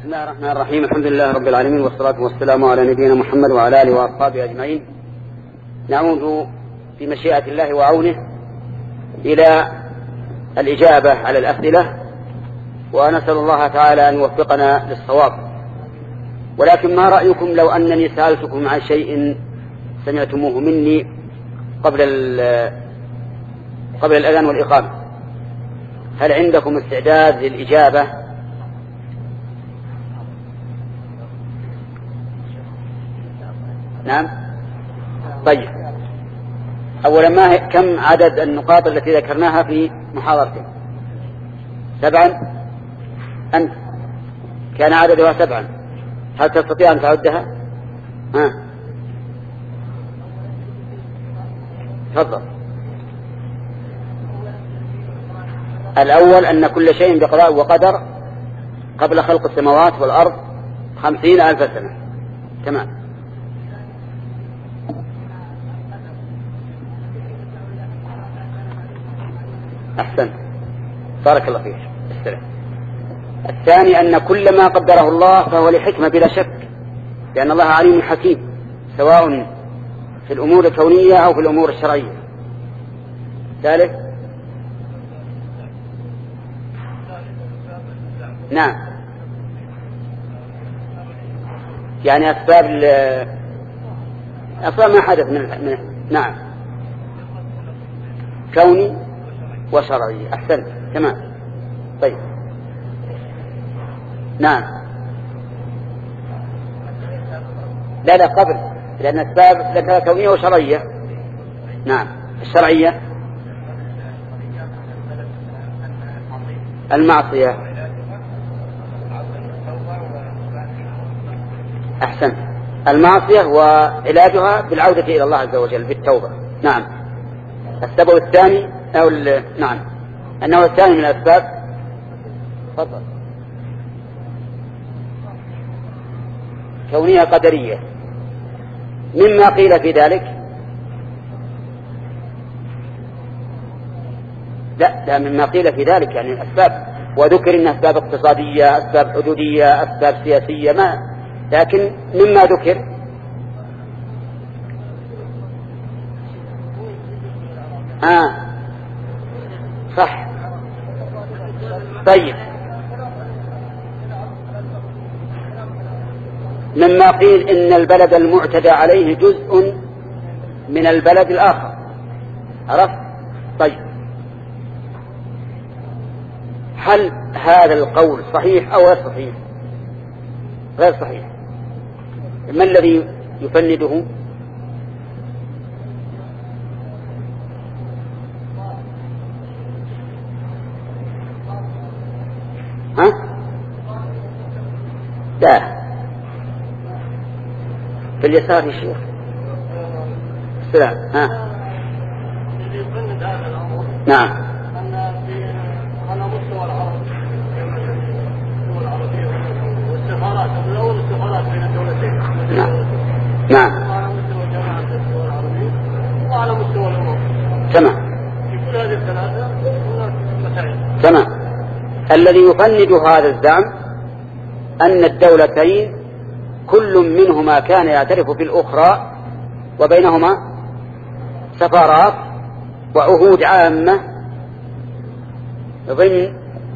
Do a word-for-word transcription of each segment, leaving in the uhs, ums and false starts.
بسم الله الرحمن الرحيم. الحمد لله رب العالمين، والصلاة والسلام على نبينا محمد وعلى آله وأصحابه أجمعين. نعود بمشيئة الله وعونه إلى الإجابة على الأسئلة، ونسأل الله تعالى أن يوفقنا للصواب. ولكن ما رأيكم لو أنني سألتكم عن شيء سمعتموه مني قبل قبل الأذان والإقامة؟ هل عندكم استعداد للإجابة؟ نعم. طيب، أولا ما كم عدد النقاط التي ذكرناها في محاضرتين؟ سبعا. أنت كان عددها سبعا، هل تستطيع أن تعدها؟ ها، تفضل. الأول أن كل شيء بقضاء وقدر قبل خلق السماوات والأرض خمسين ألف سنة. تمام. أحسن، بارك الله فيك. السلام. الثاني أن كل ما قدره الله فهو لحكمة بلا شك، لأن الله عليم حكيم، سواء في الأمور الكونية أو في الأمور الشرعية. ثالث، نعم، يعني أسباب أسباب ما حدث من, من نعم كوني وشرعي. أحسنت، تمام. طيب، نعم. لا لا قبل، لأن أسباب لك كونية وشرعية. نعم. الشرعية المعصية. أحسنت، المعصية وعلاجها بالعودة إلى الله عز وجل بالتوبة. نعم. السبب الثاني أو نعم أنه الثاني من الأسباب. تفضل. كونية قدرية. مما قيل في ذلك؟ لا لا مما قيل في ذلك يعني الأسباب، وذكر إن أسباب اقتصادية، أسباب حدودية، أسباب سياسية، ما لكن مما ذكر آه صح. طيب، مما قيل إن البلد المعتدى عليه جزء من البلد الآخر. عرفت؟ طيب، هل هذا القول صحيح أو غير صحيح؟ غير صحيح. ما الذي يفنده؟ ها؟ لا، في اليسار يا شيخ. السلام. ها؟ نعم. على مستوى العرب والسفارات، الأول السفارات بين الدولتين. نعم. نعم. وعلى مستوى جامعة الدول العربية وعلى مستوى الأمم. تمام. في كل هذه الثلاثة هناك مسائل. تمام. الذي يفند هذا الزعم أن الدولتين كل منهما كان يعترف بالأخرى، وبينهما سفارات وعهود عامة ضمن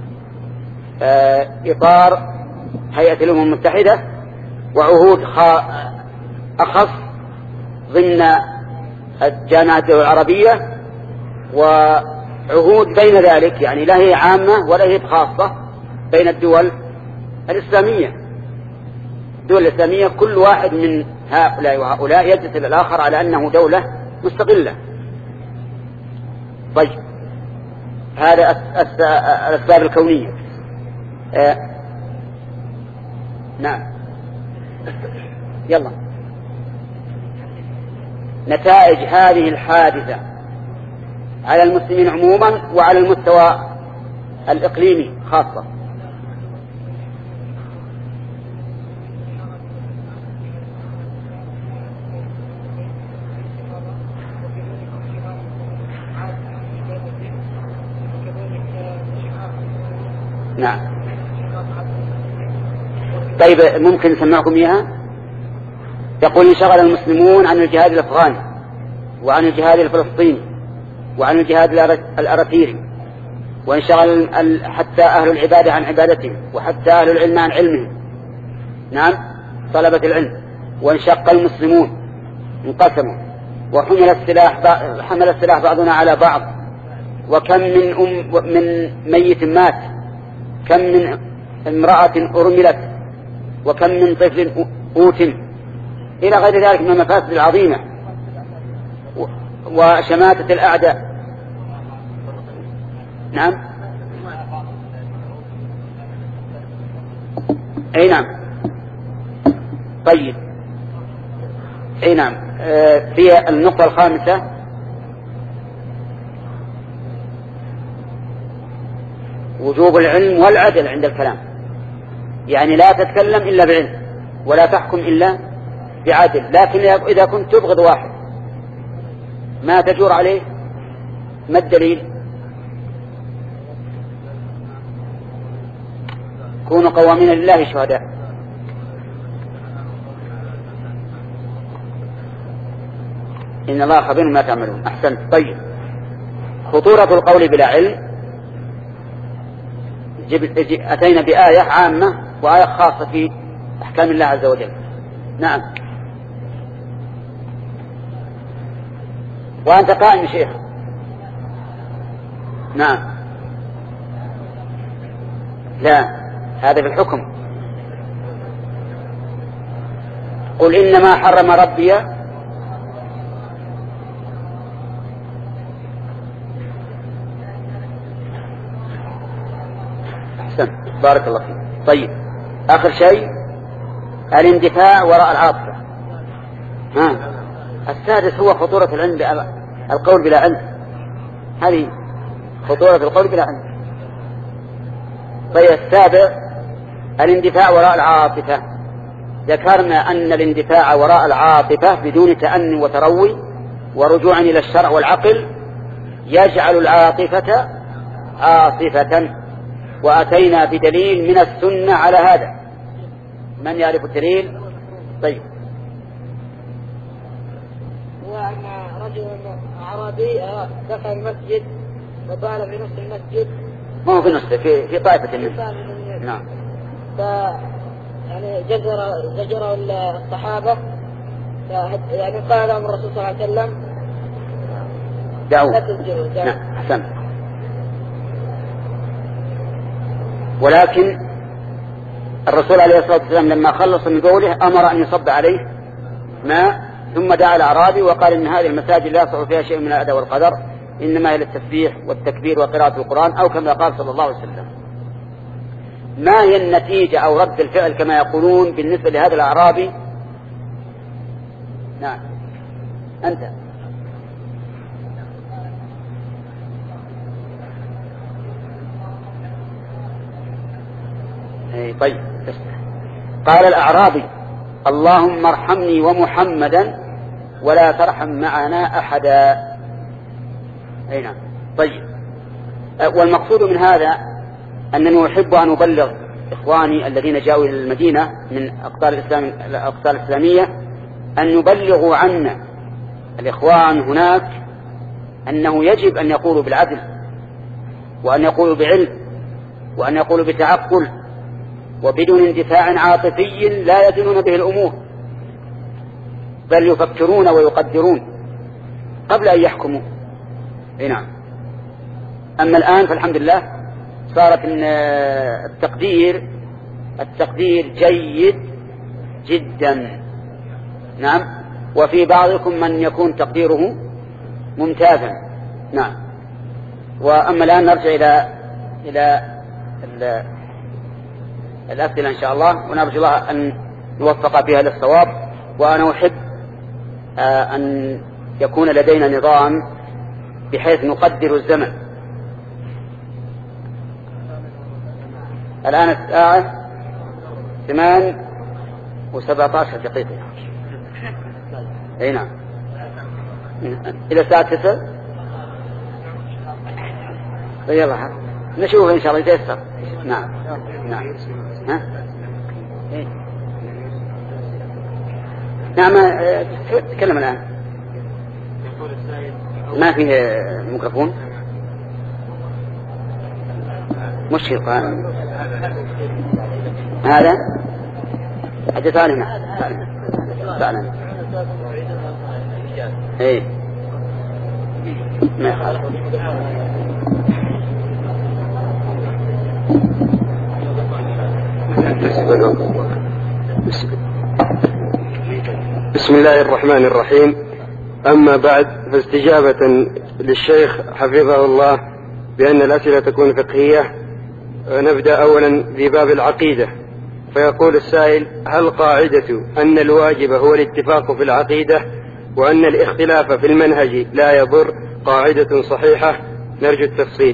إطار هيئة الأمم المتحدة، وعهود أخص ضمن الجامعة العربية، وعهود بين ذلك، يعني لا هي عامة ولا هي خاصة، بين الدول الإسلامية. الدول الإسلامية كل واحد من هؤلاء وهؤلاء يجتث الآخر على أنه دولة مستقلة. طيب، هذا الأسباب الكونية. آه. نعم. يلا. نتائج هذه الحادثة على المسلمين عموما وعلى المستوى الإقليمي خاصة. نعم. طيب ممكن نسمعكم إياها؟ يقول انشغل المسلمون عن الجهاد الأفغاني وعن الجهاد الفلسطيني وعن الجهاد الأراتيري، وانشغل حتى أهل العبادة عن عبادتهم، وحتى أهل العلم عن علمهم. نعم، طلبة العلم. وانشق المسلمون، انقسموا، وحمل السلاح حمل السلاح بعضنا على بعض، وكم من أم من ميت مات، كم من امرأة أرملت، وكم من طفل أوتم، إلى غير ذلك من المفاسد العظيمة وشماتة الأعداء. نعم، أي نعم. طيب، أي نعم. في النقطة الخامسة وجوب العلم والعدل عند الكلام، يعني لا تتكلم إلا بعلم ولا تحكم إلا بعدل. لكن إذا كنت تبغض واحد ما تجور عليه، ما الدليل؟ كونوا قوامين لله شهداء. إن الله خبير ما تعملون. أحسنت. طيب، خطورة القول بلا علم، أتينا بآية عامة وآية خاصة في أحكام الله عز وجل. نعم. وأنت قائم شيخ. نعم. لا، هذا في الحكم. قل إنما حرم ربي أحسن، بارك الله فيك. طيب، آخر شيء الاندفاع وراء العاطفة. ها، السادس هو خطورة العلم، القول بلا علم. هذه خطورة القول بلا علم. طيب، السابع الاندفاع وراء العاطفة. ذكرنا أن الاندفاع وراء العاطفة بدون تأني وتروي ورجوع إلى الشرع والعقل يجعل العاطفة عاصفة، وأتينا بدليل من السنة على هذا. من يعرف الدليل؟ طيب. هو أن رجل أعرابي دخل المسجد وبال في نص المسجد. ما هو في نص، في في طائفة الناس. نعم. ف يعني جزر زجر الصحابة، يعني قال لهم الرسول صلى الله عليه وسلم دعوه. لا تزجروا. نعم، أحسن. ولكن الرسول عليه الصلاة والسلام لما خلص من قوله أمر أن يصب عليه ماء، ثم دعا الأعرابي وقال إن هذه المساجد لا يصح فيها شيء من الأدب والقدر، إنما هي للتسبيح والتكبير وقراءة القرآن، أو كما قال صلى الله عليه وسلم. ما هي النتيجة أو رد الفعل كما يقولون بالنسبة لهذا الأعرابي؟ نعم، أنت. طيب، قال الأعرابي اللهم ارحمني ومحمدا ولا ترحم معنا أحدا. أي نعم. طيب، والمقصود من هذا أنني أحب أن أبلغ إخواني الذين جاءوا إلى المدينة من أقطار الإسلام الأقطار الإسلامية أن يبلغوا عنا الإخوان هناك أنه يجب أن يقولوا بالعدل، وأن يقولوا بعلم، وأن يقولوا بتعقل، وبدون اندفاع عاطفي لا يدينون به الأمور، بل يفكرون ويقدرون قبل أن يحكموا. نعم. أما الآن فالحمد لله صارت التقدير التقدير جيد جدا. نعم. وفي بعضكم من يكون تقديره ممتازا. نعم. وأما الآن نرجع إلى إلى الأسئلة إن شاء الله، ونرجو الله أن نوفق بها للصواب. وأنا أحب أن يكون لدينا نظام بحيث نقدر الزمن. الآن الساعة ثمان وسبعة عشر دقيقة. أي نعم، إلى الساعة تسع. يلا نشوف إن شاء الله يتيسر. نعم نعم. ها؟ نعم تكلم الآن. ما فيه ميكروفون مشكلة هذا حدث عنه فعلا ايه ما يخالف. بسم الله الرحمن الرحيم. أما بعد، فاستجابة للشيخ حفظه الله بأن الأسئلة تكون فقهية، نبدأ أولا في باب العقيدة. فيقول السائل: هل قاعدة أن الواجب هو الاتفاق في العقيدة وأن الاختلاف في المنهج لا يضر قاعدة صحيحة؟ نرجو التفصيل.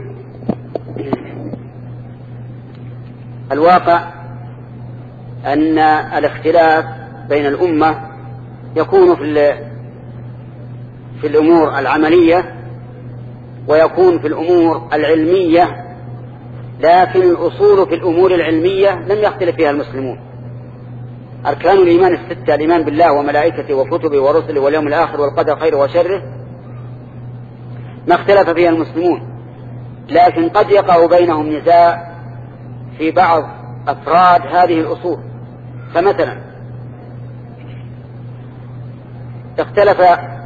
الواقع أن الاختلاف بين الأمة يكون في في الأمور العملية ويكون في الأمور العلمية، لكن الأصول في الأمور العلمية لم يختلف فيها المسلمون. أركان الإيمان الستة: الإيمان بالله وملائكته وكتبه ورسله واليوم الآخر والقدر خيره وشره، ما اختلف فيها المسلمون، لكن قد يقع بينهم نزاع في بعض أفراد هذه الأصول. فمثلا اختلف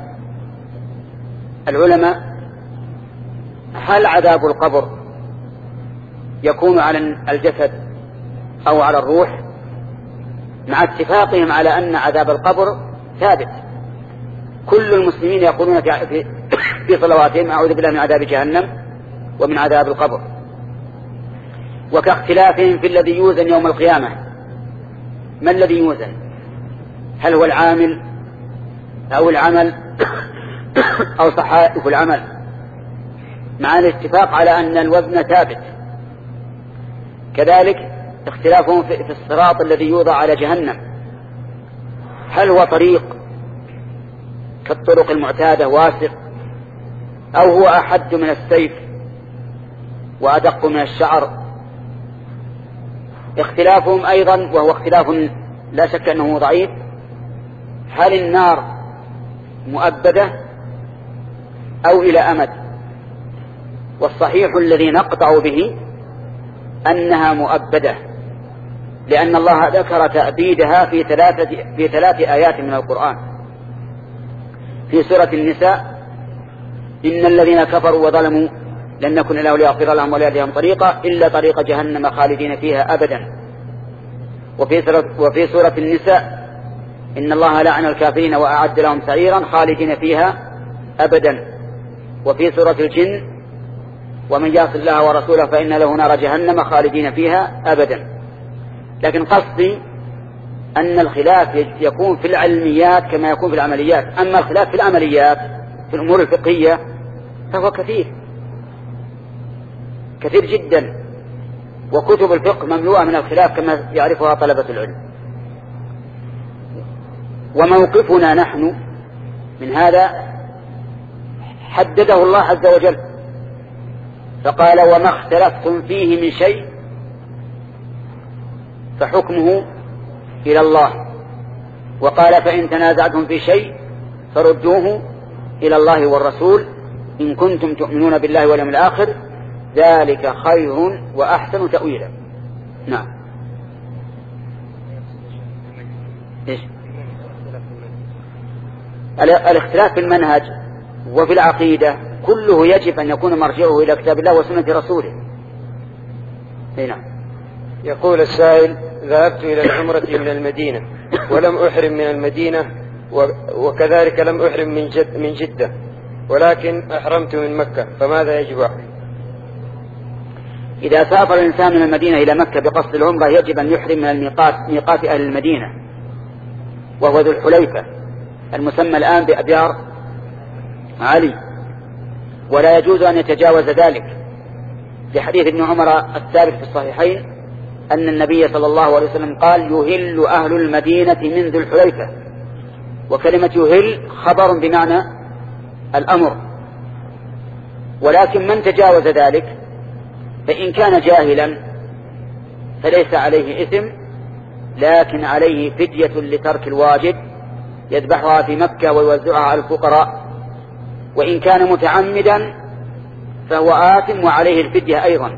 العلماء: هل عذاب القبر يكون على الجسد أو على الروح؟ مع اتفاقهم على أن عذاب القبر ثابت. كل المسلمين يقولون في في صلواتهم: أعوذ بالله من عذاب جهنم ومن عذاب القبر. وكاختلافهم في الذي يوزن يوم القيامة. ما الذي يوزن؟ هل هو العامل أو العمل أو صحائف العمل؟ مع الاتفاق على أن الوزن ثابت. كذلك اختلافهم في الصراط الذي يوضع على جهنم، هل هو طريق كالطرق المعتادة واسع، أو هو أحد من السيف وأدق من الشعر؟ اختلافهم أيضا، وهو اختلاف لا شك أنه ضعيف: هل النار مؤبدة أو إلى أمد؟ والصحيح الذي نقطع به أنها مؤبدة، لأن الله ذكر تأبيدها في ثلاثة في ثلاث آيات من القرآن. في سورة النساء: إن الذين كفروا وظلموا لن نكن إلا ليغفر لهم ولا يهديهم طريقا إلا طريق جهنم خالدين فيها أبدا. وفي سورة, وفي سورة النساء: إن الله لعن الكافرين وأعد لهم سعيرا خالدين فيها أبدا. وفي سورة الجن: ومن يعص الله ورسوله فإن له نار جهنم خالدين فيها أبدا. لكن قصدي أن الخلاف يكون في العلميات كما يكون في العمليات. أما الخلاف في العمليات في الأمور الفقهية فهو كثير كثير جدا، وكتب الفقه مملوءة من الخلاف كما يعرفها طلبة العلم. وموقفنا نحن من هذا حدده الله عز وجل، فقال: وما اختلفتم فيه من شيء فحكمه إلى الله. وقال: فإن تنازعتم في شيء فردوه إلى الله والرسول إن كنتم تؤمنون بالله واليوم الآخر ذلك خير وأحسن تأويلا. نعم. إيش؟ الاختلاف في المنهج وفي العقيدة كله يجب أن يكون مرجعه إلى كتاب الله وسنة رسوله. نعم. يقول السائل: ذهبت إلى العمرة من المدينة ولم أحرم من المدينة، وكذلك لم أحرم من جد من جدة، ولكن أحرمت من مكة، فماذا يجب عليه؟ إذا سافر الإنسان من المدينة إلى مكة بقصد العمرة يجب أن يحرم من الميقات ميقات أهل المدينة، وهو ذو الحليفة المسمى الآن بأبيار علي، ولا يجوز أن يتجاوز ذلك، لحديث ابن عمر الثابت في الصحيحين أن النبي صلى الله عليه وسلم قال: يهل أهل المدينة من ذو الحليفة. وكلمة يهل خبر بمعنى الأمر، ولكن من تجاوز ذلك فإن كان جاهلا فليس عليه إثم، لكن عليه فدية لترك الواجب يذبحها في مكة ويوزعها على الفقراء، وإن كان متعمدا فهو آثم وعليه الفدية أيضا.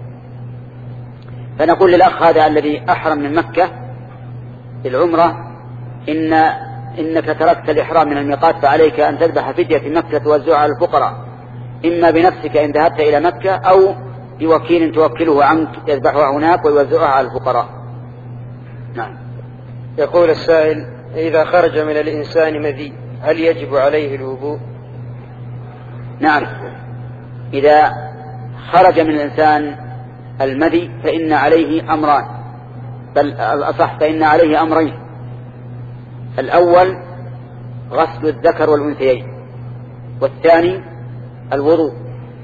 فنقول للأخ هذا الذي أحرم من مكة العمرة إن إنك تركت الإحرام من الميقات، فعليك أن تذبح فدية في مكة توزعها على الفقراء، إما بنفسك إن ذهبت إلى مكة أو بوكيل توكله عنك يذبحها هناك ويوزعها على الفقراء. نعم. يقول السائل: إذا خرج من الإنسان مذي هل يجب عليه الوضوء؟ نعم، إذا خرج من الإنسان المذي فإن عليه أمران، بل الأصح فإن عليه أمرين. الأول غسل الذكر والأنثيين، والثاني الوضوء،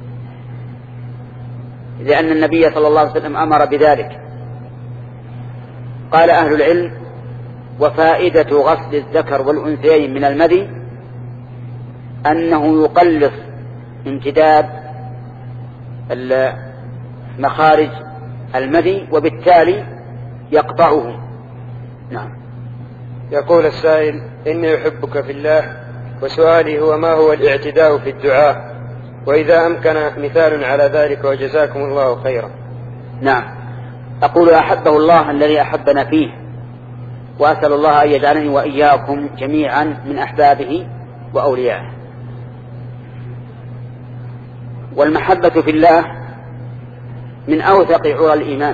لأن النبي صلى الله عليه وسلم أمر بذلك. قال أهل العلم: وفائدة غسل الذكر والأنثيين من المذي أنه يقلص امتداد مخارج المذي وبالتالي يقطعه. نعم. يقول السائل: إني أحبك في الله، وسؤالي هو: ما هو الاعتداء في الدعاء؟ وإذا أمكن مثال على ذلك وجزاكم الله خيرا. نعم، أقول: أحبه الله الذي أحبنا فيه، وأسأل الله أن يجعلني وإياكم جميعا من أحبابه وأوليائه. والمحبة في الله من أوثق عرى الإيمان،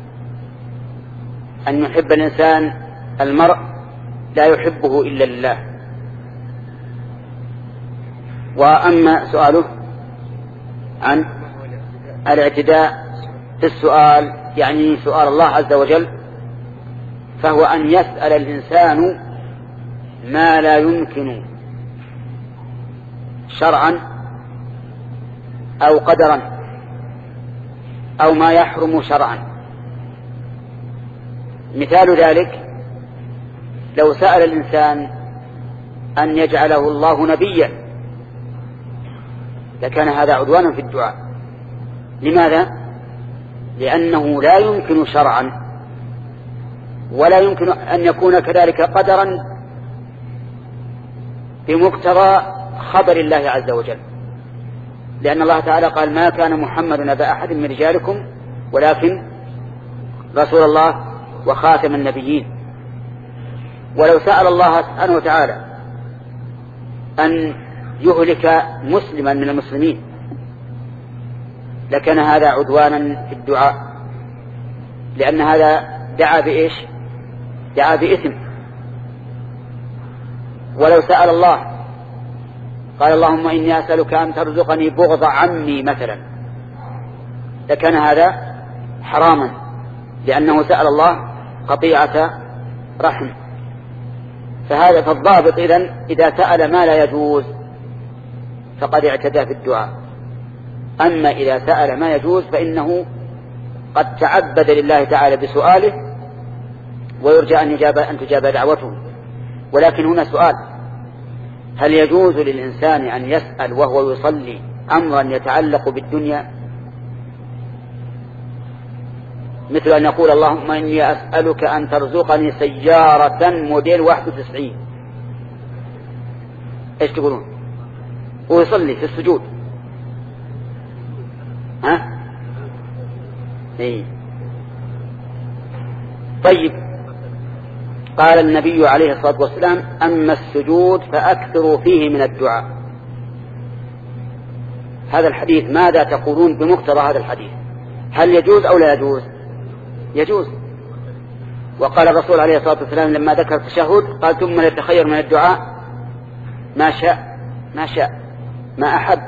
أن يحب الإنسان المرء لا يحبه إلا لله. وأما سؤاله عن الاعتداء في السؤال، يعني سؤال الله عز وجل، فهو أن يسأل الإنسان ما لا يمكن شرعا أو قدرا أو ما يحرم شرعا. مثال ذلك: لو سأل الإنسان أن يجعله الله نبيا لكان هذا عدوانا في الدعاء. لماذا؟ لأنه لا يمكن شرعا ولا يمكن أن يكون كذلك قدرا بمقتضى خبر الله عز وجل، لأن الله تعالى قال: ما كان محمد أبا أحد من رجالكم ولكن رسول الله وخاتم النبيين. ولو سأل الله سبحانه وتعالى أن يهلك مسلما من المسلمين لكان هذا عدوانا في الدعاء، لأن هذا دعا بإيش؟ دعا بإثم. ولو سأل الله قال: اللهم إني أسألك أن ترزقني بغض عمي مثلا لكان هذا حراما، لأنه سأل الله قطيعة رحم. فهذا فالضابط إذن إذا سأل ما لا يجوز فقد اعتدى في الدعاء. أما إذا سأل ما يجوز فإنه قد تعبد لله تعالى بسؤاله ويرجى أن, يجاب أن تجاب دعوته. ولكن هنا سؤال: هل يجوز للإنسان أن يسأل وهو يصلي أمرا يتعلق بالدنيا، مثل أن يقول: اللهم إني أسألك أن ترزقني سيارة موديل واحد وتسعين؟ إيش تقولون؟ ويصلي في السجود. ها؟ إيه؟ طيب، قال النبي عليه الصلاة والسلام: أما السجود فأكثروا فيه من الدعاء. هذا الحديث ماذا تقولون بمقتضى هذا الحديث؟ هل يجوز أو لا يجوز؟ يجوز. وقال الرسول عليه الصلاة والسلام لما ذكر التشهد قال: ثم يتخير من الدعاء ما شاء ما شاء ما أحب.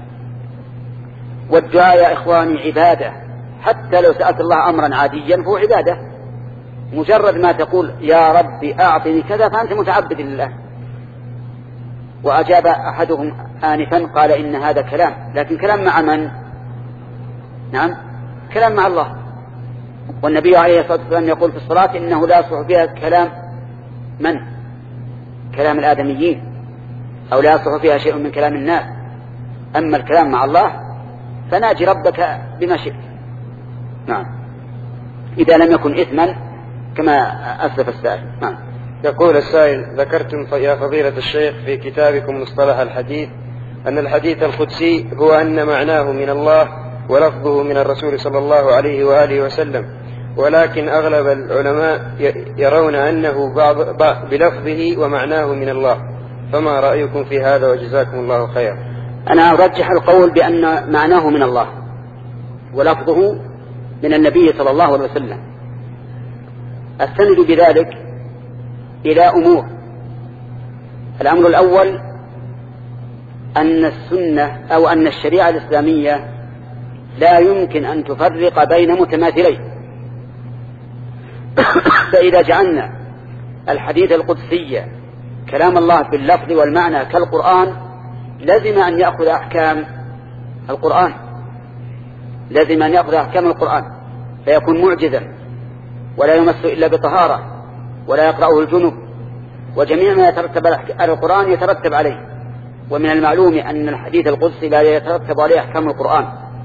والدعاء يا إخواني عبادة، حتى لو سألت الله أمرا عاديا فهو عبادة. مجرد ما تقول يا ربي أعطني كذا فأنت متعبد لله. وأجاب أحدهم آنفا قال: إن هذا كلام، لكن كلام مع من؟ نعم، كلام مع الله. والنبي عليه الصلاة والسلام يقول في الصلاة: إنه لا يصلح فيها كلام من؟ كلام الآدميين، أو لا يصلح فيها شيء من كلام الناس. أما الكلام مع الله فناجي ربك بما شئت. نعم، إذا لم يكن إثما كما أسلف السائل. نعم. يقول السائل: ذكرتم يا فضيلة الشيخ في كتابكم مصطلح الحديث أن الحديث القدسي هو أن معناه من الله ولفظه من الرسول صلى الله عليه وآله وسلم، ولكن أغلب العلماء يرون أنه بعض بلفظه ومعناه من الله، فما رأيكم في هذا وجزاكم الله خير؟ أنا أرجح القول بأن معناه من الله ولفظه من النبي صلى الله عليه وسلم. أستند بذلك إلى أمور. الأمر الأول أن السنة أو أن الشريعة الإسلامية لا يمكن أن تفرق بين متماثلين، فإذا جعلنا الحديث القدسي كلام الله باللفظ والمعنى كالقرآن لازم أن يأخذ أحكام القرآن لازم أن يأخذ أحكام القرآن فيكون معجزا ولا يمس إلا بطهارة ولا يقرأه الجنب، وجميع ما يترتب على القرآن يترتب عليه. ومن المعلوم أن الحديث القدسي لا يترتب عليه أحكام القرآن.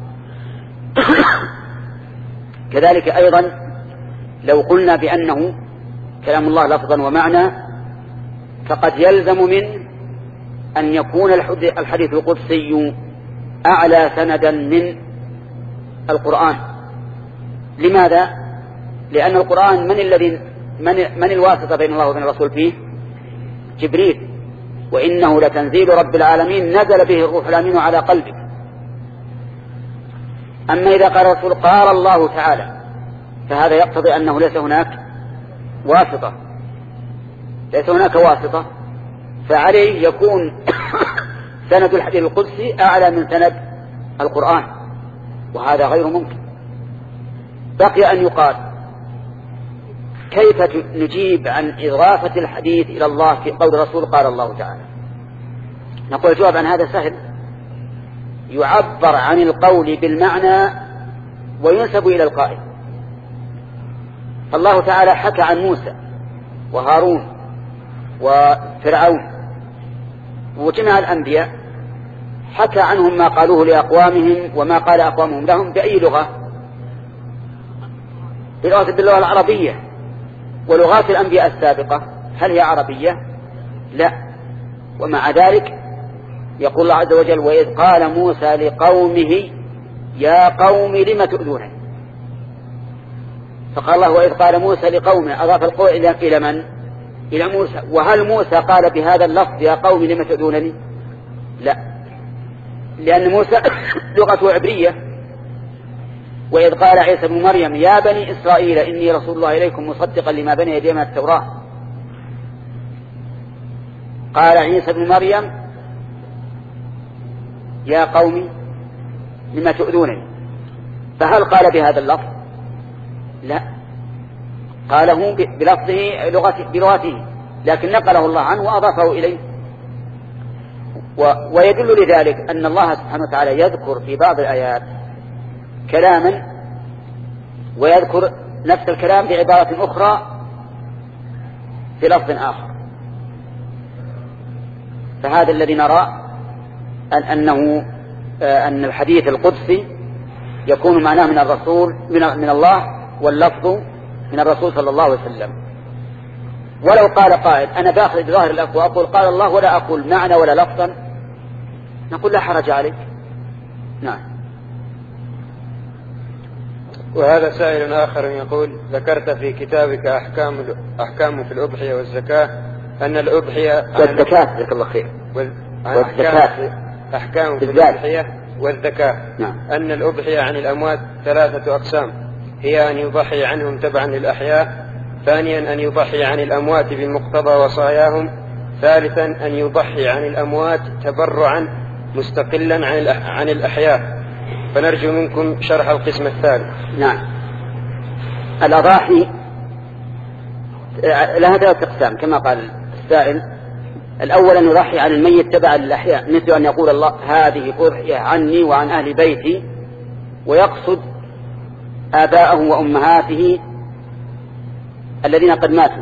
كذلك أيضا لو قلنا بأنه كلام الله لفظا ومعنى فقد يلزم من أن يكون الحديث القدسي أعلى سندا من القرآن. لماذا؟ لأن القرآن من الذي من, من الواسطة بين الله وبين الرسول فيه؟ جبريل، وإنه لتنزيل رب العالمين نزل به الروح الأمين على قلبك. أما إذا قال الرسول قال الله تعالى فهذا يقتضي أنه ليس هناك واسطة ليس هناك واسطة فعليه يكون سند الحديث القدسي أعلى من سند القرآن، وهذا غير ممكن. بقي أن يقال كيف نجيب عن إضافة الحديث إلى الله في قول الرسول قال الله تعالى؟ نقول الجواب عن هذا سهل، يعبر عن القول بالمعنى وينسب إلى القائل. الله تعالى حكى عن موسى وهارون وفرعون وجميع الأنبياء، حكى عنهم ما قالوه لأقوامهم وما قال أقوامهم لهم بأي لغة؟ باللغة العربية. ولغات الأنبياء السابقة هل هي عربية؟ لا. ومع ذلك يقول الله عز وجل: وإذ قال موسى لقومه يا قوم لم تؤذونني. فقال الله وإذ قال موسى لقومه، أضاف القول إلى من؟ إلى موسى. وهل موسى قال بهذا اللفظ يا قوم لم تؤذونني؟ لا، لأن موسى لغته عبرية. وإذ قال عيسى بن مريم يا بني إسرائيل إني رسول الله إليكم مصدقا لما بين يدي من التوراة، قال عيسى بن مريم يا قوم لما تؤذونني. فهل قال بهذا اللفظ؟ لا، قاله بلفظه بلغته، لكن نقله الله عنه وأضافه إليه. ويدل لذلك أن الله سبحانه وتعالى يذكر في بعض الآيات كلاما ويذكر نفس الكلام بعبارة أخرى في لفظ آخر. فهذا الذي نرى أن أنه أن الحديث القدسي يكون معناه من الرسول من الله واللفظ من الرسول صلى الله عليه وسلم. ولو قال قائل أنا باخذ بظاهر الألفاظ وأقول قال الله ولا أقول معنى ولا لفظا، نقول لا حرج عليك. نعم. وهذا سائل آخر يقول: ذكرت في كتابك أحكام أحكام في الأضحية والزكاة أن الأضحية والزكاة جزاك الله خير والزكاة أحكام في الأضحية والزكاة نعم. أن الأضحية عن الأموات ثلاثة أقسام، هي أن يضحي عنهم تبعا للأحياء، ثانيا أن يضحي عن الأموات بمقتضى وصاياهم، ثالثا أن يضحي عن الأموات تبرعا مستقلا عن عن الأحياء. فنرجو منكم شرح القسم الثالث. نعم. الأضاحي لها ثلاثة أقسام كما قال السائل. الأول أن يضحي عن الميت تبعا للأحياء، مثل أن يقول الله هذه أضحية عني وعن أهل بيتي، ويقصد آباءه وأمهاته الذين قد ماتوا،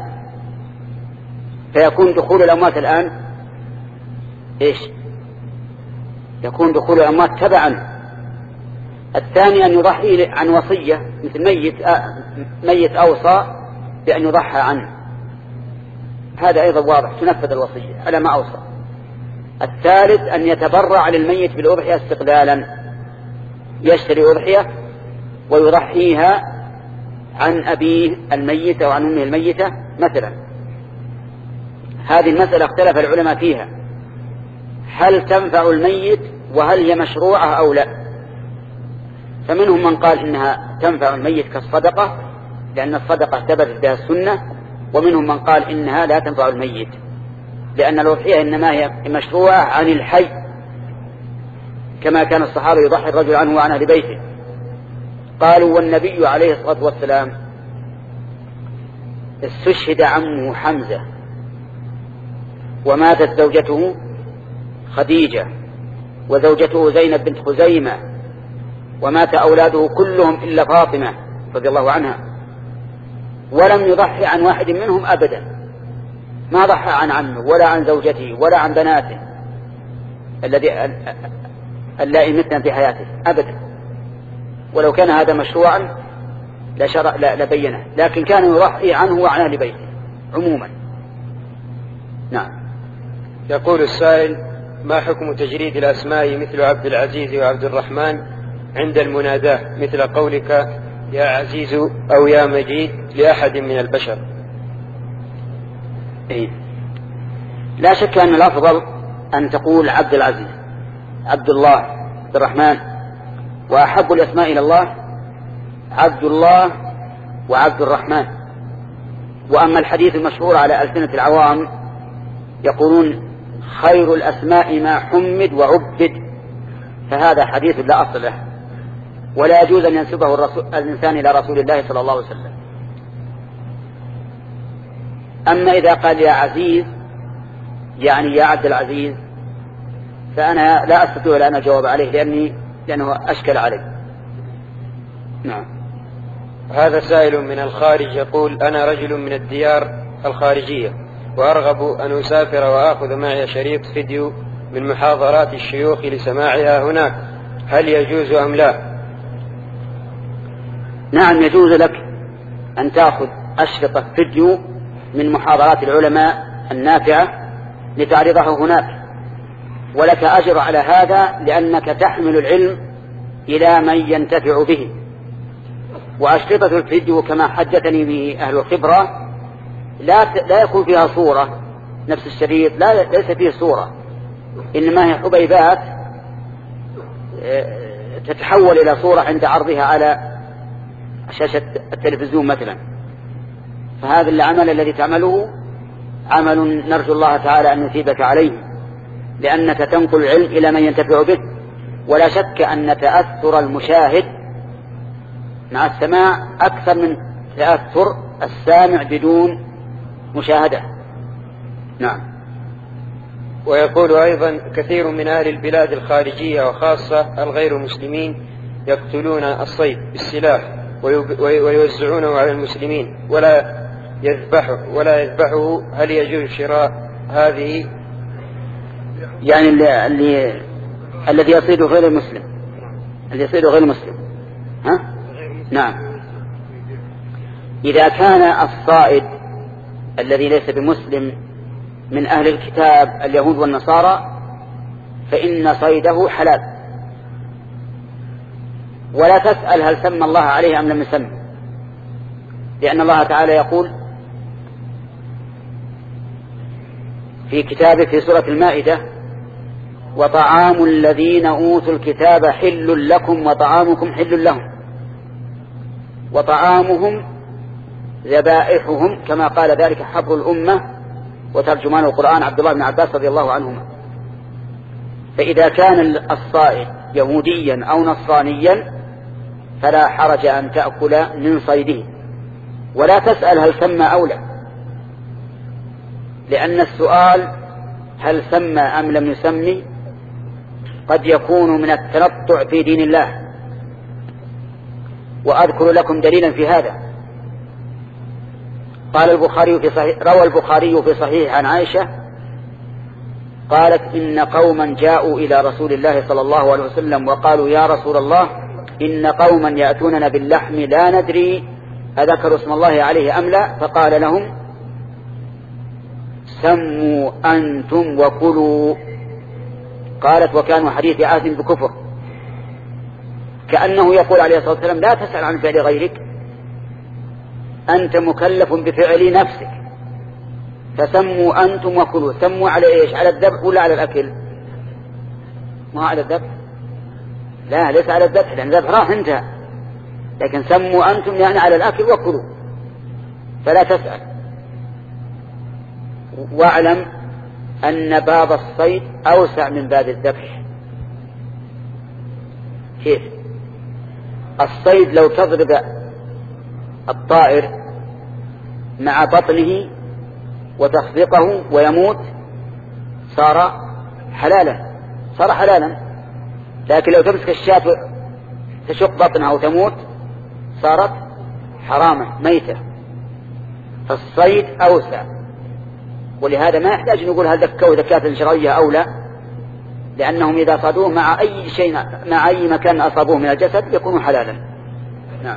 فيكون دخول الأموات الآن إيش؟ يكون دخول الأموات تبعا. الثاني أن يضحي عن وصية، مثل ميت ميت أوصى بأن يضحى عنه، هذا أيضا واضح تنفذ الوصية على ما أوصى. الثالث أن يتبرع للميت بالأضحية استقلالا، يشتري أضحية ويضحيها عن أبيه الميت أو عن أمه الميتة مثلا. هذه المسألة اختلف العلماء فيها، هل تنفع الميت وهل هي مشروعة أو لا. فمنهم من قال إنها تنفع الميت كالصدقة لأن الصدقة ثبتت بها السنة، ومنهم من قال إنها لا تنفع الميت لأن الأضحية إنما هي مشروعة عن الحي، كما كان الصحابة يضحي الرجل عنه وعن أهل بيته. قالوا والنبي عليه الصلاة والسلام استشهد عمه حمزة وماتت زوجته خديجة وزوجته زينب بنت خزيمة، ومات أولاده كلهم إلا فاطمة رضي الله عنها، ولم يضحي عن واحد منهم أبدا، ما ضحى عن عمه ولا عن زوجته ولا عن بناته الذي اللائي متنا في حياته أبدا. ولو كان هذا مشروعا لشرع لبينه، لكن كان يضحي عنه وعن أهل بيته عموما. نعم. يقول السائل: ما حكم تجريد الأسماء مثل عبد العزيز وعبد الرحمن عند المناداة مثل قولك يا عزيز أو يا مجيد لأحد من البشر؟ إيه؟ لا شك أن الأفضل أن تقول عبد العزيز، عبد الله، عبد الرحمن، وأحب الأسماء إلى الله عبد الله وعبد الرحمن. وأما الحديث المشهور على ألسنة العوام يقولون خير الأسماء ما حمد وعبد، فهذا حديث لا أصل له، ولا يجوز أن ينسبه الرسول الإنسان إلى رسول الله صلى الله عليه وسلم. أما إذا قال يا عزيز يعني يا عبد العزيز فأنا لا أستطيع أن أجاوب عليه لأني لأنه أشكل علي. نعم. هذا سائل من الخارج يقول: أنا رجل من الديار الخارجية وأرغب أن أسافر وأخذ معي شريط فيديو من محاضرات الشيوخ لسماعها هناك، هل يجوز أم لا؟ نعم يجوز لك أن تأخذ أشرطة فيديو من محاضرات العلماء النافعة لتعرضه هناك، ولك أجر على هذا لأنك تحمل العلم إلى من ينتفع به. وأشرطة الفيديو كما حدثني به أهل الخبرة لا لا يكون فيها صورة نفس الشريط، لا ليس فيه صورة، إنما هي حبيبات تتحول إلى صورة عند عرضها على شاشة التلفزيون مثلا. فهذا العمل الذي تعمله عمل نرجو الله تعالى أن يثيبك عليه، لأنك تنقل العلم إلى من ينتفع به. ولا شك أن تأثر المشاهد مع السماع أكثر من تأثر السامع بدون مشاهدة. نعم. ويقول أيضا: كثير من أهل البلاد الخارجية وخاصة الغير مسلمين يقتلون الصيد بالسلاح ويوزعونه على المسلمين ولا يذبحه ولا يذبحه هل يجوز شراء هذه؟ يعني اللي, اللي الذي يصيد غير المسلم، الذي يصيد غير المسلم ها؟ نعم. إذا كان الصائد الذي ليس بمسلم من أهل الكتاب اليهود والنصارى فإن صيده حلال، ولا تسأل هل سمى الله عليه أم لم يسمى، لأن الله تعالى يقول في كتابه في سورة المائدة: وطعام الذين أوتوا الكتاب حل لكم وطعامكم حل لهم، وطعامهم ذبائحهم، كما قال ذلك حبر الأمة وترجمان القرآن عبد الله بن عباس رضي الله عنهما. فإذا كان الصائد يهوديا أو نصرانيا فلا حرج أن تأكل من صيده، ولا تسأل هل سمى أو لا، لأن السؤال هل سمى أم لم يسمي قد يكون من التنطع في دين الله. وأذكر لكم دليلا في هذا. قال البخاري في صحيح روى البخاري في صحيح عن عائشة قالت: إن قوما جاءوا إلى رسول الله صلى الله عليه وسلم وقالوا: يا رسول الله، إن قوما يأتوننا باللحم لا ندري أذكروا اسم الله عليه أم لا؟ فقال لهم سموا أنتم وكلوا. قالت وكانوا حديث عهد بكفر، كأنه يقول عليه الصلاة والسلام لا تسأل عن فعل غيرك، أنت مكلف بفعل نفسك، فسموا أنتم وكلوا. سموا على إيش؟ على الذبح ولا على الأكل؟ ما على الذبح، لا ليس على الذبح لأن الذبح راح انتهى، لكن سموا أنتم يعني على الأكل وكلوا، فلا تسأل. واعلم أن باب الصيد أوسع من باب الذبح. كيف؟ الصيد لو تضرب الطائر مع بطنه وتخفقه ويموت صار حلالا، صار حلالا، لكن لو تمسك الشاة تشق بطنها وتموت صارت حرامة ميتة. فالصيد أوسع، ولهذا ما يحتاج نقول هل ذكوا ذكاة شرعية أو لا، لأنهم إذا صادوه مع أي شيء مع أي مكان أصابوه من الجسد يكون حلالا. نعم.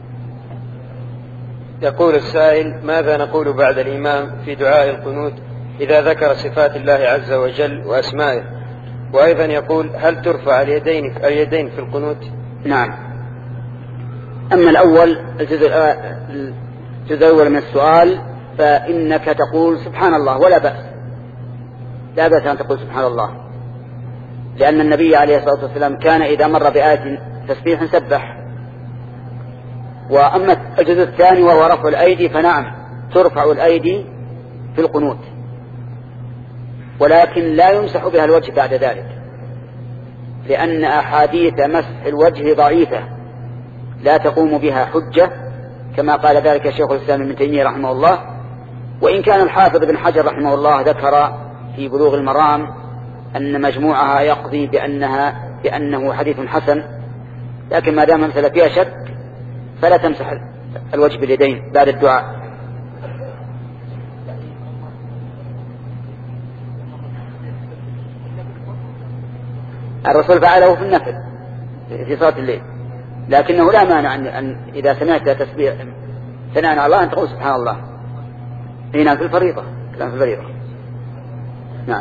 يقول السائل ماذا نقول بعد الإمام في دعاء القنوت إذا ذكر صفات الله عز وجل وأسمائه؟ وأيضا يقول هل ترفع اليدين اليدين في القنوت؟ نعم. أما الأول الجزء الأول من السؤال فإنك تقول سبحان الله ولا بأس، لا بأس أن تقول سبحان الله، لأن النبي عليه الصلاة والسلام كان إذا مر بآية تسبيح سبح. وأما الجزء الثاني وهو رفع الأيدي فنعم ترفع الأيدي في القنوت، ولكن لا يمسح بها الوجه بعد ذلك، لأن أحاديث مسح الوجه ضعيفة لا تقوم بها حجة، كما قال ذلك شيخ الإسلام ابن تيمية رحمه الله. وإن كان الحافظ بن حجر رحمه الله ذكر في بلوغ المرام أن مجموعها يقضي بأنها بأنه حديث حسن، لكن ما دام مسألة فيها شك فلا تمسح الوجه باليدين بعد الدعاء. الرسول فعله في النفل في صلاة الليل، لكنه لا مانع أن إذا سمعت تسبيح ثناء على الله أن تقول سبحان الله. هنا في الفريضة، كلام في الفريضة. نعم.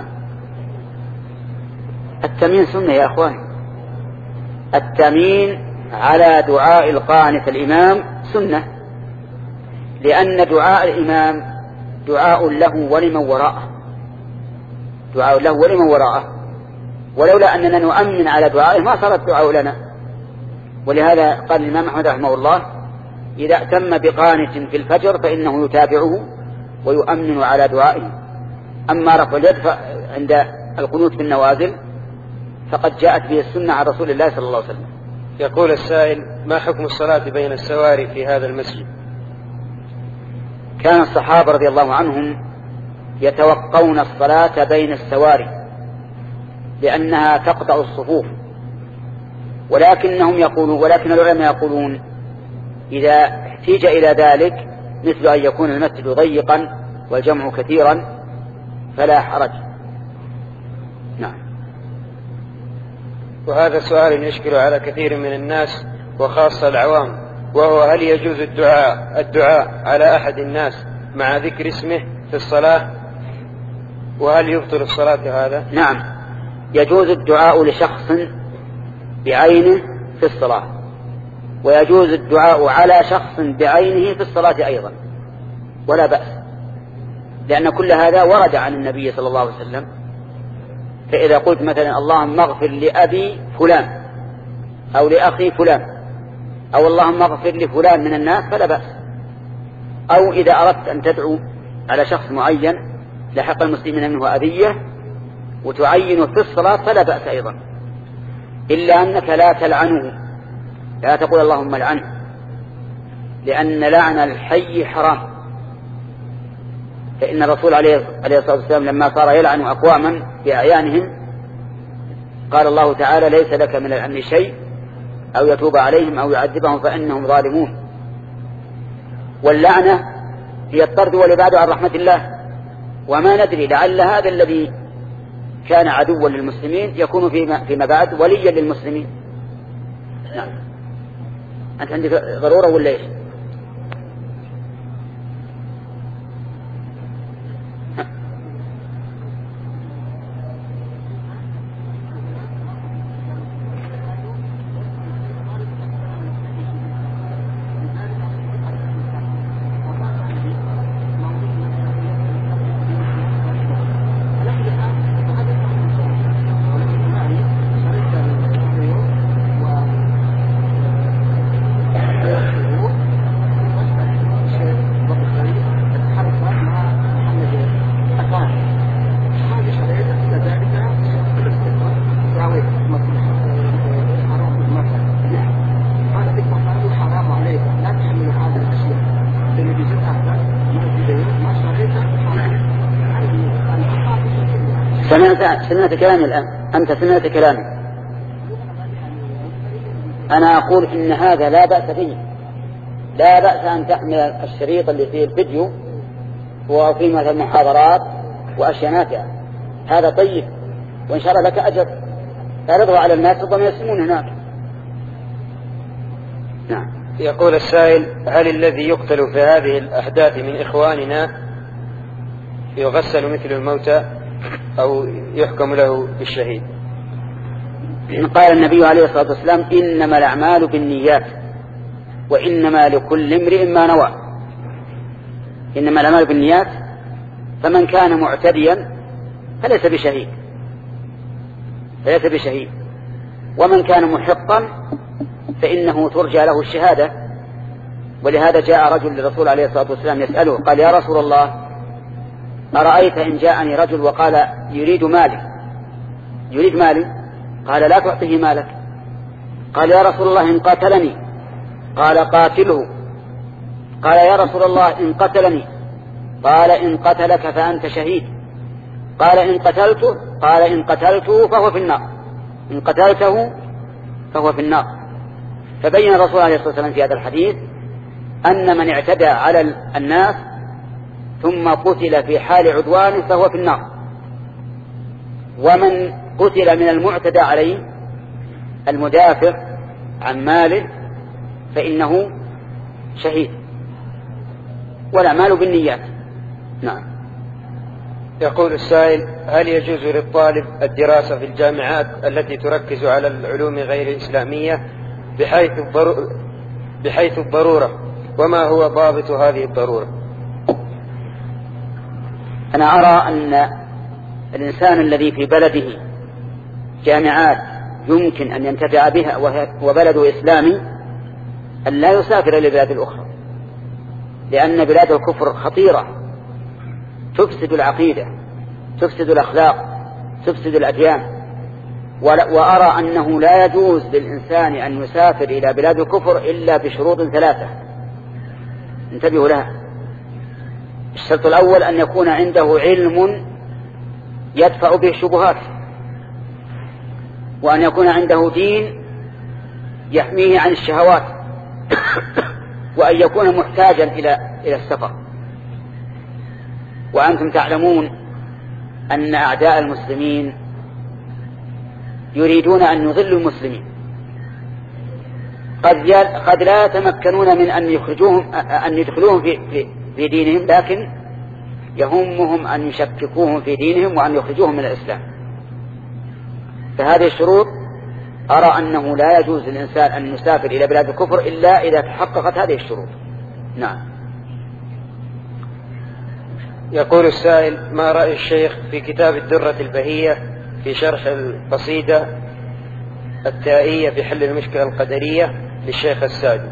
التمين سنة يا أخواني، التمين على دعاء القانت الإمام سنة، لأن دعاء الإمام دعاء له ولمن وراءه، دعاء له ولمن وراءه، ولولا أننا نؤمن على دعائه ما صار الدعاء لنا. ولهذا قال الإمام أحمد رحمه الله إذا أتم بقانت في الفجر فإنه يتابعه ويؤمن على دعائه. أما رفع اليد عند القنوت بالنوازل فقد جاءت به السنة عن رسول الله صلى الله عليه وسلم. يقول السائل ما حكم الصلاة بين السواري في هذا المسجد؟ كان الصحابة رضي الله عنهم يتوقون الصلاة بين السواري لأنها تقطع الصفوف، ولكنهم يقولون ولكن العلماء يقولون إذا احتيج إلى ذلك مثل أن يكون المسجد ضيقا والجمع كثيرا فلا حرج. نعم. وهذا سؤال يشكل على كثير من الناس وخاصة العوام، وهو هل يجوز الدعاء الدعاء على أحد الناس مع ذكر اسمه في الصلاة، وهل يبطل الصلاة هذا؟ نعم، يجوز الدعاء لشخص بعينه في الصلاة، ويجوز الدعاء على شخص بعينه في الصلاة أيضا، ولا بأس، لأن كل هذا ورد عن النبي صلى الله عليه وسلم. فإذا قلت مثلا اللهم اغفر لأبي فلان أو لأخي فلان أو اللهم اغفر لفلان من الناس فلا بأس. أو إذا أردت أن تدعو على شخص معين لحق المسلمين منه أذية وتعينه في الصلاة فلا بأس أيضا، إلا أنك لا تلعنه، لا تقول اللهم لعنه، لأن لعن الحي حرام. فإن الرسول عليه الصلاة والسلام لما صار يلعن أقواما بأعيانهم قال الله تعالى ليس لك من العن شيء أو يتوب عليهم أو يعذبهم فإنهم ظالمون. واللعنة هي الطرد والإبعاد عن رحمة الله، وما ندري لعل هذا الذي كان عدوا للمسلمين يكون فيما بعد وليا للمسلمين. نعم. أنت عندك ضرورة ولا إيش؟ سمعت سمعت كلامي الآن، أنت سمعت كلامي. أنا أقول إن هذا لا بأس به، لا بأس أن تحمل الشريط اللي فيه الفيديو وفي مثل المحاضرات وأشياء نافعة، هذا طيب وإن شاء الله لك أجر، تعرضه على الناس ربما يسمون هناك. نعم. يقول السائل: هل الذي يقتل في هذه الأحداث من إخواننا يغسل مثل الموتى أو يحكم له بالشهيد؟ قال النبي عليه الصلاة والسلام: إنما الأعمال بالنيات وإنما لكل امرئ ما نوى. إنما الأعمال بالنيات، فمن كان معتديا فليس بشهيد فليس بشهيد ومن كان محقا فإنه ترجى له الشهادة. ولهذا جاء رجل للرسول عليه الصلاة والسلام يسأله، قال: يا رسول الله، أرأيت إن جاءني رجل وقال يريد مالي يريد مالي قال: لا تعطيه مالك. قال: يا رسول الله، إن قاتلني. قال: قاتله. قال: يا رسول الله، إن قتلني. قال: إن قتلك فأنت شهيد. قال: إن قتلته. قال: إن قتلته فهو في النار. إن قتلته فهو في النار. فبين الرسول عليه الصلاة والسلام في هذا الحديث أن من اعتدى على الناس ثم قتل في حال عدوان فهو في النار، ومن قتل من المعتدى عليه المدافع عن ماله فإنه شهيد، والأعمال بالنيات. نعم. يقول السائل: هل يجوز للطالب الدراسة في الجامعات التي تركز على العلوم غير الإسلامية بحيث بحيث الضرورة، وما هو ضابط هذه الضرورة؟ أنا أرى أن الإنسان الذي في بلده جامعات يمكن أن ينتفع بها وبلده إسلامي أن لا يسافر إلى البلاد الأخرى، لأن بلاد الكفر خطيرة، تفسد العقيدة، تفسد الأخلاق، تفسد الأديان. وأرى أنه لا يجوز للإنسان أن يسافر إلى بلاد الكفر إلا بشروط ثلاثة انتبهوا لها. الشرط الأول أن يكون عنده علم يدفع به الشبهات، وأن يكون عنده دين يحميه عن الشهوات، وأن يكون محتاجا إلى إلى السفر. وأنتم تعلمون أن أعداء المسلمين يريدون أن يضلوا المسلمين، قد قد لا يتمكنون من أن يخرجوهم أن يدخلوهم في في, في دينهم، لكن يهمهم أن يشككوهم في دينهم وأن يخرجوهم من الإسلام. فهذه الشروط أرى أنه لا يجوز للإنسان أن يسافر إلى بلاد الكفر إلا إذا تحققت هذه الشروط. نعم. يقول السائل: ما رأي الشيخ في كتاب الدرة البهية في شرح القصيدة التائية في حل المشكلة القدرية للشيخ السعدي؟